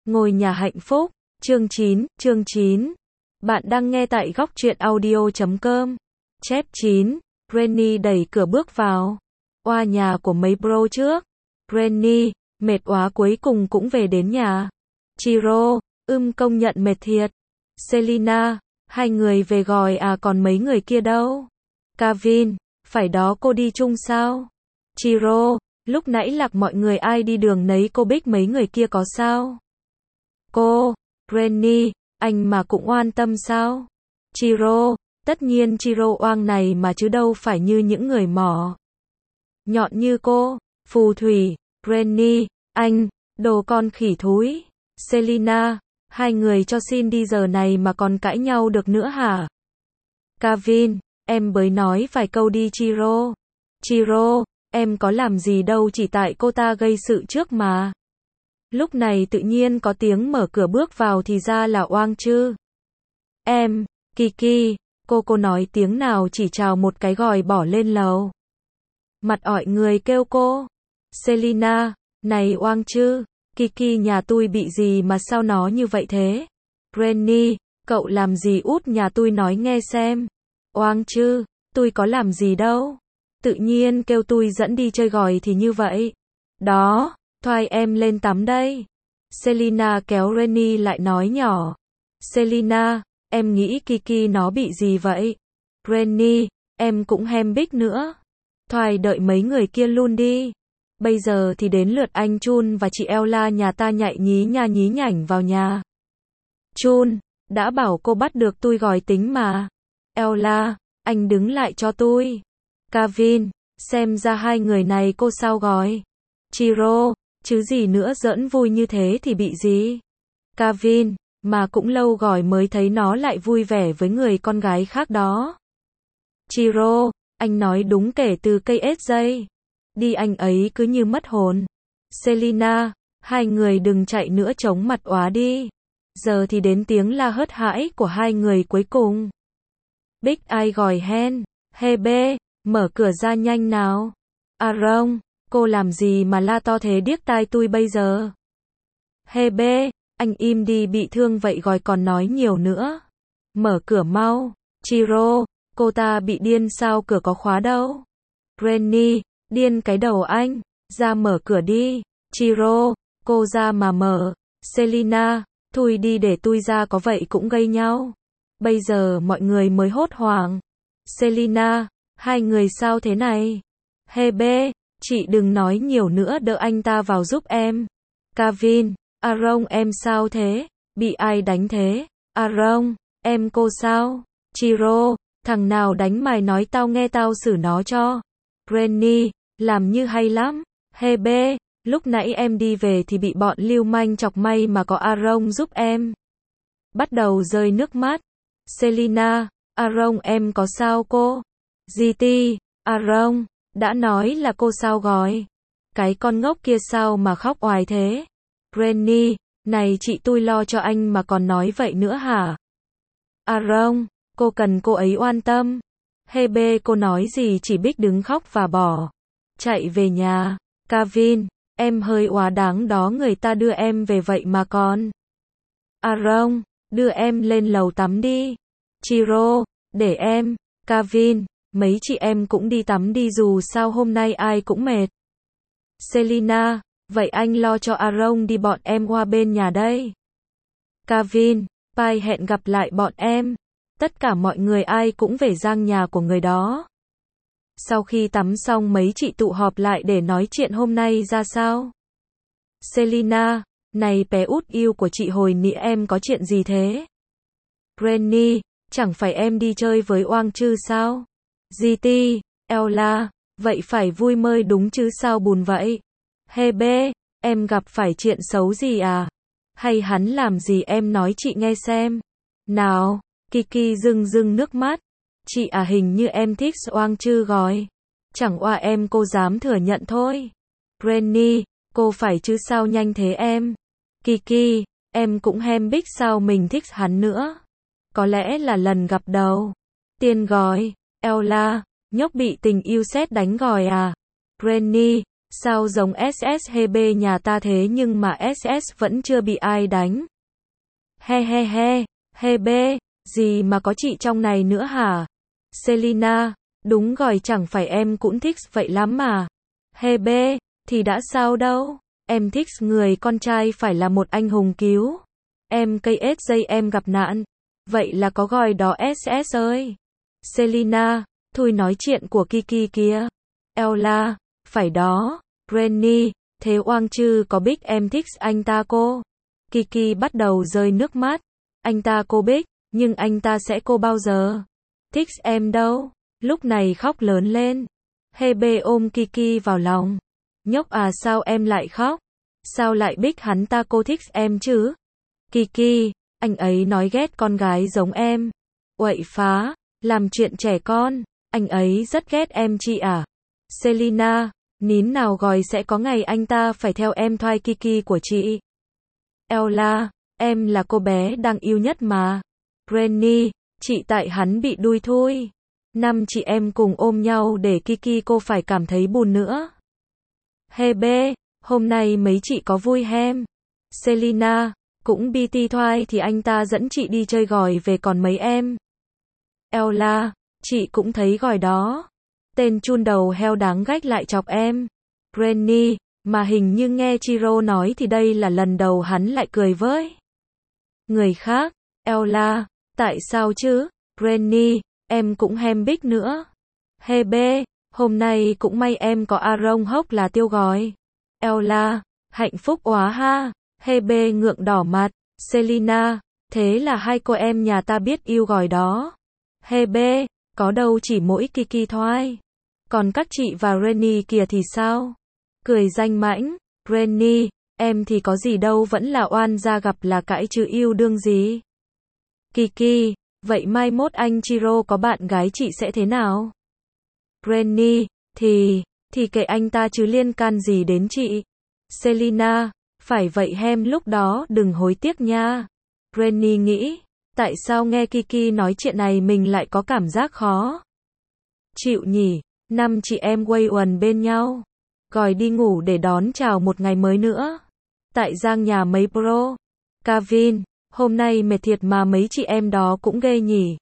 Ngôi nhà hạnh phúc, chương 9. Bạn đang nghe tại góc truyện audio.com. Chép 9. Rennie đẩy cửa bước vào. Oa nhà của mấy bro trước. Rennie, mệt quá cuối cùng cũng về đến nhà. Chiro, công nhận mệt thiệt. Selina, hai người về gọi à còn mấy người kia đâu? Kevin, phải đó cô đi chung sao? Chiro, lúc nãy lạc mọi người ai đi đường nấy cô Bích mấy người kia có sao? Cô, Rennie, anh mà cũng oan tâm sao? Chiro, tất nhiên Chiro oang này mà chứ đâu phải như những người mỏ nhọn như cô. Phù thủy, Rennie, anh, đồ con khỉ thúi. Selina, hai người cho xin đi giờ này mà còn cãi nhau được nữa hả? Kevin, em bới nói vài câu đi Chiro. Chiro, em có làm gì đâu chỉ tại cô ta gây sự trước mà. Lúc này tự nhiên có tiếng mở cửa bước vào thì ra là oang chứ. Em, Kiki, cô nói tiếng nào chỉ chào một cái gọi bỏ lên lầu. Mặt ỏi người kêu cô. Selina, này oang chứ, Kiki nhà tôi bị gì mà sao nó như vậy thế? Rennie, cậu làm gì út nhà tôi nói nghe xem. Oang chứ, tôi có làm gì đâu. Tự nhiên kêu tôi dẫn đi chơi gỏi thì như vậy. Đó, thoai em lên tắm đây. Selina kéo Rennie lại nói nhỏ. Selina, em nghĩ Kiki nó bị gì vậy? Rennie, em cũng hem Bích nữa. Thoai đợi mấy người kia luôn đi. Bây giờ thì đến lượt anh Chun và chị Ella nhà ta nhạy nhí nhảnh vào nhà. Chun, đã bảo cô bắt được tôi gọi tính mà. Ella, anh đứng lại cho tôi. Kevin, xem ra hai người này cô sao gọi. Chiro, chứ gì nữa giỡn vui như thế thì bị gì. Kevin, mà cũng lâu gọi mới thấy nó lại vui vẻ với người con gái khác đó. Chiro, anh nói đúng kể từ cây SJ. Đi anh ấy cứ như mất hồn. Selina, hai người đừng chạy nữa chống mặt óa đi. Giờ thì đến tiếng la hớt hãi của hai người cuối cùng. Bích ai gọi hen. Hebe, mở cửa ra nhanh nào. Aaron, cô làm gì mà la to thế điếc tai tôi bây giờ. Hebe, anh im đi bị thương vậy gọi còn nói nhiều nữa. Mở cửa mau. Chiro, cô ta bị điên sao cửa có khóa đâu. Rennie, điên cái đầu anh, ra mở cửa đi. Chiro, cô ra mà mở. Selina, thôi đi để tôi ra có vậy cũng gây nhau. Bây giờ mọi người mới hốt hoảng. Selina, hai người sao thế này? Hebe, chị đừng nói nhiều nữa đỡ anh ta vào giúp em. Kevin, Aaron em sao thế? Bị ai đánh thế? Aaron, em cô sao? Chiro, thằng nào đánh mày nói tao nghe tao xử nó cho. Rennie, làm như hay lắm. Hebe, lúc nãy em đi về thì bị bọn lưu manh chọc may mà có Aaron giúp em. Bắt đầu rơi nước mắt. Selina, Aaron em có sao cô? GT, Aaron, đã nói là cô sao gọi. Cái con ngốc kia sao mà khóc oài thế? Rennie, này chị tôi lo cho anh mà còn nói vậy nữa hả? Aaron, cô cần cô ấy oan tâm. Hebe cô nói gì chỉ Bích đứng khóc và bỏ chạy về nhà. Kevin, em hơi oá đáng đó người ta đưa em về vậy mà còn. Aaron, đưa em lên lầu tắm đi. Chiro, để em. Kevin, mấy chị em cũng đi tắm đi dù sao hôm nay ai cũng mệt. Selina, vậy anh lo cho Aaron đi bọn em qua bên nhà đây. Kevin, bye hẹn gặp lại bọn em. Tất cả mọi người ai cũng về giang nhà của người đó. Sau khi tắm xong mấy chị tụ họp lại để nói chuyện hôm nay ra sao. Selina, này bé út yêu của chị hồi nãy em có chuyện gì thế? Rennie, chẳng phải em đi chơi với oang chứ sao? GT, Ella, vậy phải vui mới đúng chứ sao buồn vậy? Hebe, em gặp phải chuyện xấu gì à? Hay hắn làm gì em nói chị nghe xem. Nào, Kiki rưng nước mắt. Chị à hình như em thích oang chứ gói. Chẳng oa em cô dám thừa nhận thôi. Rennie, cô phải chứ sao nhanh thế em. Kiki, em cũng hem Bích sao mình thích hắn nữa. Có lẽ là lần gặp đầu. Tiên gói, Ella, nhóc bị tình yêu sét đánh gòi à. Rennie, Sao giống SS Hebe nhà ta thế nhưng mà SS vẫn chưa bị ai đánh. He he he, Hebe, gì mà có chị trong này nữa hả? Selina, đúng rồi chẳng phải em cũng thích vậy lắm mà. Hebe, thì đã sao đâu, em thích người con trai phải là một anh hùng cứu. Em KSJ em gặp nạn. Vậy là có gọi đó SS ơi. Selina, thôi nói chuyện của Kiki kia. Ella, phải đó. Granny, thế Oang Chư có biết em thích anh ta cô? Kiki bắt đầu rơi nước mắt. Anh ta cô biết, nhưng anh ta sẽ cô bao giờ? Thích em đâu. Lúc này khóc lớn lên. Hebe ôm Kiki vào lòng. Nhóc à sao em lại khóc? Sao lại biết hắn ta cô thích em chứ? Kiki, anh ấy nói ghét con gái giống em. Uậy phá, làm chuyện trẻ con, anh ấy rất ghét em chị à? Selina, nín nào gọi sẽ có ngày anh ta phải theo em thoai Kiki của chị. Ella, em là cô bé đang yêu nhất mà. Granny, chị tại hắn bị đuôi thui. 5 chị em cùng ôm nhau để Kiki cô phải cảm thấy buồn nữa. Hebe, hôm nay mấy chị có vui hem? Selina, cũng BT thoai thì anh ta dẫn chị đi chơi gỏi về còn mấy em. Ella, chị cũng thấy gỏi đó. Tên chun đầu heo đáng ghét lại chọc em. Granny, mà hình như nghe Chiro nói thì đây là lần đầu hắn lại cười với người khác. Ella, tại sao chứ? Granny, em cũng hem bích nữa. Hebe, hôm nay cũng may em có Aaron Hốc là tiêu gói. Ella, hạnh phúc quá ha. Hebe ngượng đỏ mặt. Selina, thế là hai cô em nhà ta biết yêu gỏi đó. Hebe, có đâu chỉ mỗi Kiki thôi. Còn các chị và Granny kìa thì sao? Cười danh mãnh. Granny, em thì có gì đâu vẫn là oan gia gặp là cãi chứ yêu đương gì. Kiki, vậy mai mốt anh Chiro có bạn gái chị sẽ thế nào? Granny, thì kệ anh ta chứ liên can gì đến chị. Selina, phải vậy hem lúc đó đừng hối tiếc nha. Granny nghĩ, tại sao nghe Kiki nói chuyện này mình lại có cảm giác khó chịu nhỉ? 5 chị em quây quần bên nhau, gọi đi ngủ để đón chào một ngày mới nữa. Tại giang nhà mấy bro. Kevin, hôm nay mệt thiệt mà mấy chị em đó cũng ghê nhỉ.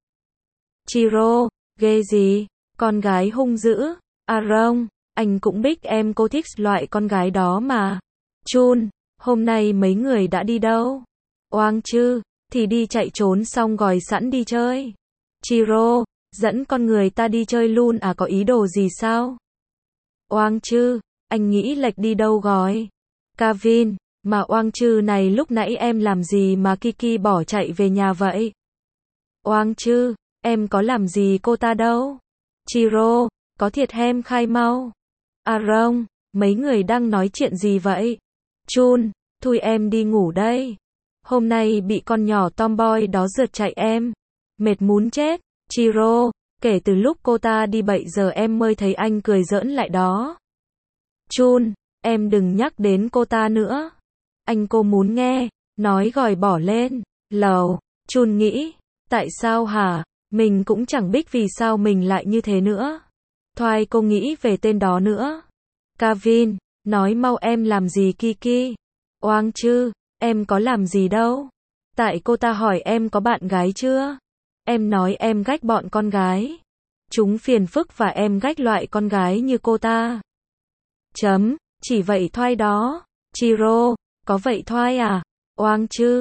Chiro, ghê gì? Con gái hung dữ. Aaron, anh cũng biết em cô thích loại con gái đó mà. Chun, hôm nay mấy người đã đi đâu? Oang Chư, thì đi chạy trốn xong gọi sẵn đi chơi. Chiro, dẫn con người ta đi chơi luôn à, có ý đồ gì sao? Oang Chư, anh nghĩ lệch đi đâu gói? Kevin, mà Oang Chư này lúc nãy em làm gì mà Kiki bỏ chạy về nhà vậy? Oang Chư, em có làm gì cô ta đâu. Chiro, có thiệt hem khai mau. Aaron, mấy người đang nói chuyện gì vậy? Chun, thôi em đi ngủ đây. Hôm nay bị con nhỏ tomboy đó rượt chạy em. Mệt muốn chết. Chiro, kể từ lúc cô ta đi bậy giờ em mới thấy anh cười giỡn lại đó. Chun, em đừng nhắc đến cô ta nữa. Anh cô muốn nghe, nói gọi bỏ lên. Lầu, Chun nghĩ, tại sao hả? Mình cũng chẳng biết vì sao mình lại như thế nữa. Thoai cô nghĩ về tên đó nữa. Kevin, nói mau em làm gì Kiki? Oang Chư, em có làm gì đâu. Tại cô ta hỏi em có bạn gái chưa? Em nói em ghét bọn con gái. Chúng phiền phức và em ghét loại con gái như cô ta. Chấm, chỉ vậy thôi đó. Chiro, có vậy thôi à? Oang Chư,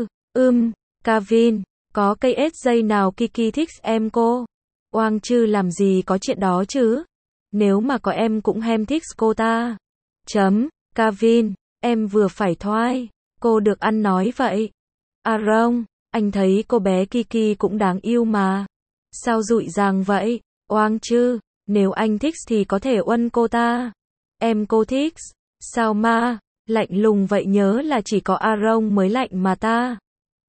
Kevin, có KSJ nào Kiki thích em cô? Oang Chư làm gì có chuyện đó chứ? Nếu mà có em cũng hem thích cô ta. Chấm, Kevin, em vừa phải thoai. Cô được ăn nói vậy. Aaron, anh thấy cô bé Kiki cũng đáng yêu mà. Sao dụi dàng vậy? Oang Chư, nếu anh thích thì có thể uân cô ta. Em cô thích. Sao ma? Lạnh lùng vậy nhớ là chỉ có Aaron mới lạnh mà ta.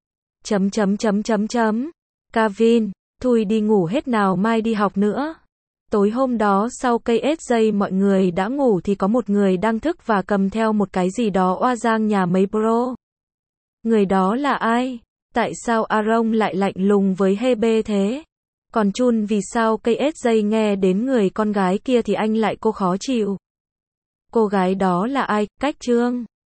Kevin, thôi đi ngủ hết nào mai đi học nữa. Tối hôm đó sau KSJ mọi người đã ngủ thì có một người đang thức và cầm theo một cái gì đó oa giang nhà mấy bro. Người đó là ai? Tại sao Aaron lại lạnh lùng với Hebe thế? Còn Chun vì sao KSJ nghe đến người con gái kia thì anh lại cô khó chịu? Cô gái đó là ai? Cách Trương.